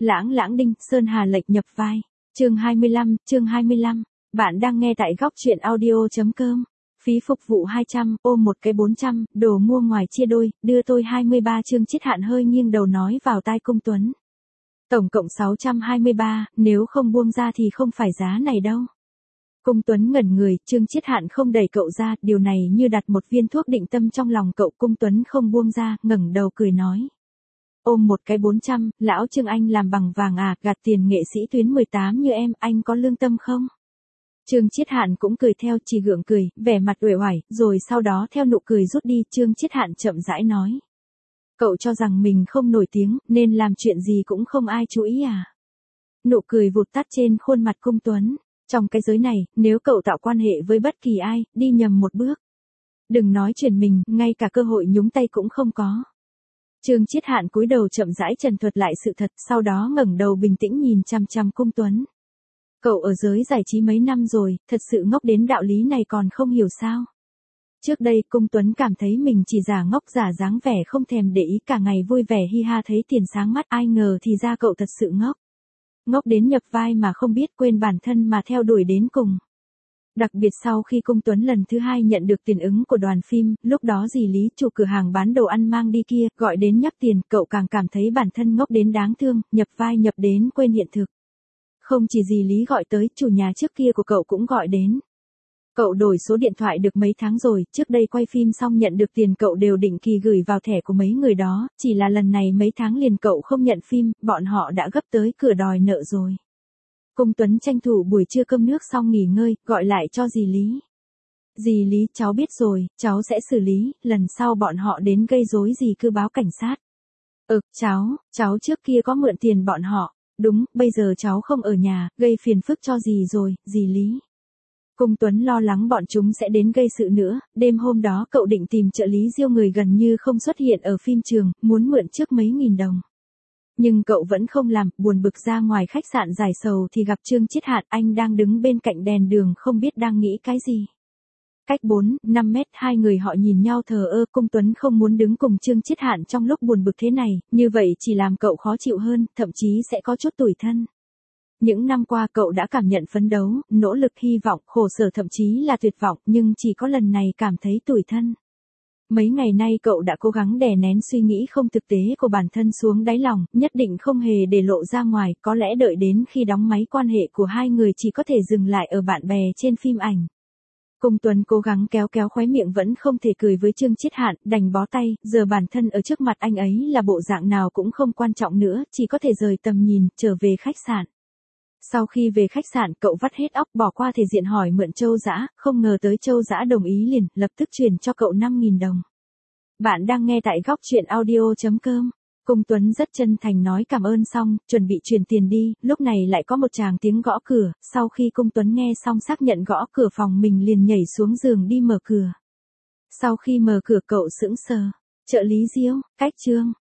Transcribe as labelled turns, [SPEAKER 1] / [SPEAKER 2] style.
[SPEAKER 1] Lãng lãng đinh, Sơn Hà lệch nhập vai. Chương 25. Bạn đang nghe tại góc truyện audio.com. Phí phục vụ 200, ôm một cái 400, đồ mua ngoài chia đôi, đưa tôi 23. Trương Chiết Hạn hơi nghiêng đầu nói vào tai Cung Tuấn. Tổng cộng 623, nếu không buông ra thì không phải giá này đâu. Cung Tuấn ngẩn người, Trương Chiết Hạn không đẩy cậu ra, điều này như đặt một viên thuốc định tâm trong lòng cậu. Cung Tuấn không buông ra, ngẩng đầu cười nói. Ôm một cái 400, lão Trương anh làm bằng vàng à, gạt tiền nghệ sĩ tuyến 18 như em, anh có lương tâm không? Trương Chiết Hạn cũng cười theo, chỉ gượng cười, vẻ mặt uể oải, rồi sau đó theo nụ cười rút đi. Trương Chiết Hạn chậm rãi nói. Cậu cho rằng mình không nổi tiếng, nên làm chuyện gì cũng không ai chú ý à? Nụ cười vụt tắt trên khuôn mặt Cung Tuấn. Trong cái giới này, nếu cậu tạo quan hệ với bất kỳ ai, đi nhầm một bước. Đừng nói chuyện mình, ngay cả cơ hội nhúng tay cũng không có. Trương Chiết Hạn cúi đầu chậm rãi trần thuật lại sự thật, sau đó ngẩng đầu bình tĩnh nhìn chằm chằm Cung Tuấn. Cậu ở giới giải trí mấy năm rồi, thật sự ngốc đến đạo lý này còn không hiểu sao? Trước đây Cung Tuấn cảm thấy mình chỉ giả ngốc giả dáng vẻ không thèm để ý, cả ngày vui vẻ hi ha thấy tiền sáng mắt, ai ngờ thì ra cậu thật sự ngốc. Ngốc đến nhập vai mà không biết, quên bản thân mà theo đuổi đến cùng. Đặc biệt sau khi Cung Tuấn lần thứ 2 nhận được tiền ứng của đoàn phim, lúc đó dì Lý, chủ cửa hàng bán đồ ăn mang đi kia, gọi đến nhắc tiền, cậu càng cảm thấy bản thân ngốc đến đáng thương, nhập vai nhập đến quên hiện thực. Không chỉ dì Lý gọi tới, chủ nhà trước kia của cậu cũng gọi đến. Cậu đổi số điện thoại được mấy tháng rồi, trước đây quay phim xong nhận được tiền cậu đều định kỳ gửi vào thẻ của mấy người đó, chỉ là lần này mấy tháng liền cậu không nhận phim, bọn họ đã gấp tới cửa đòi nợ rồi. Cung Tuấn tranh thủ buổi trưa cơm nước xong nghỉ ngơi, gọi lại cho dì Lý. Dì Lý, cháu biết rồi, cháu sẽ xử lý, lần sau bọn họ đến gây rối gì cứ báo cảnh sát. Cháu trước kia có mượn tiền bọn họ, đúng, bây giờ cháu không ở nhà, gây phiền phức cho dì rồi, dì Lý. Cung Tuấn lo lắng bọn chúng sẽ đến gây sự nữa, đêm hôm đó cậu định tìm trợ lý Diêu, người gần như không xuất hiện ở phim trường, muốn mượn trước mấy nghìn đồng. Nhưng cậu vẫn không làm, buồn bực ra ngoài khách sạn giải sầu thì gặp Trương Chiết Hạn, anh đang đứng bên cạnh đèn đường không biết đang nghĩ cái gì. Cách 4-5 mét hai người họ nhìn nhau thờ ơ, Cung Tuấn không muốn đứng cùng Trương Chiết Hạn trong lúc buồn bực thế này, như vậy chỉ làm cậu khó chịu hơn, thậm chí sẽ có chút tủi thân. Những năm qua cậu đã cảm nhận phấn đấu, nỗ lực, hy vọng, khổ sở, thậm chí là tuyệt vọng, nhưng chỉ có lần này cảm thấy tủi thân. Mấy ngày nay cậu đã cố gắng đè nén suy nghĩ không thực tế của bản thân xuống đáy lòng, nhất định không hề để lộ ra ngoài, có lẽ đợi đến khi đóng máy quan hệ của hai người chỉ có thể dừng lại ở bạn bè trên phim ảnh. Cung Tuấn cố gắng kéo khóe miệng vẫn không thể cười với Trương Chiết Hạn, đành bó tay, giờ bản thân ở trước mặt anh ấy là bộ dạng nào cũng không quan trọng nữa, chỉ có thể rời tầm nhìn, trở về khách sạn. Sau khi về khách sạn cậu vắt hết óc bỏ qua thể diện hỏi mượn Châu Dã, không ngờ tới Châu Dã đồng ý liền, lập tức chuyển cho cậu 5.000 đồng. Bạn đang nghe tại góc truyện audio.com. Cung Tuấn rất chân thành nói cảm ơn xong, chuẩn bị chuyển tiền đi, lúc này lại có một tràng tiếng gõ cửa, sau khi Cung Tuấn nghe xong xác nhận gõ cửa phòng mình liền nhảy xuống giường đi mở cửa. Sau khi mở cửa cậu sững sờ, trợ lý Diêu, cách Trương.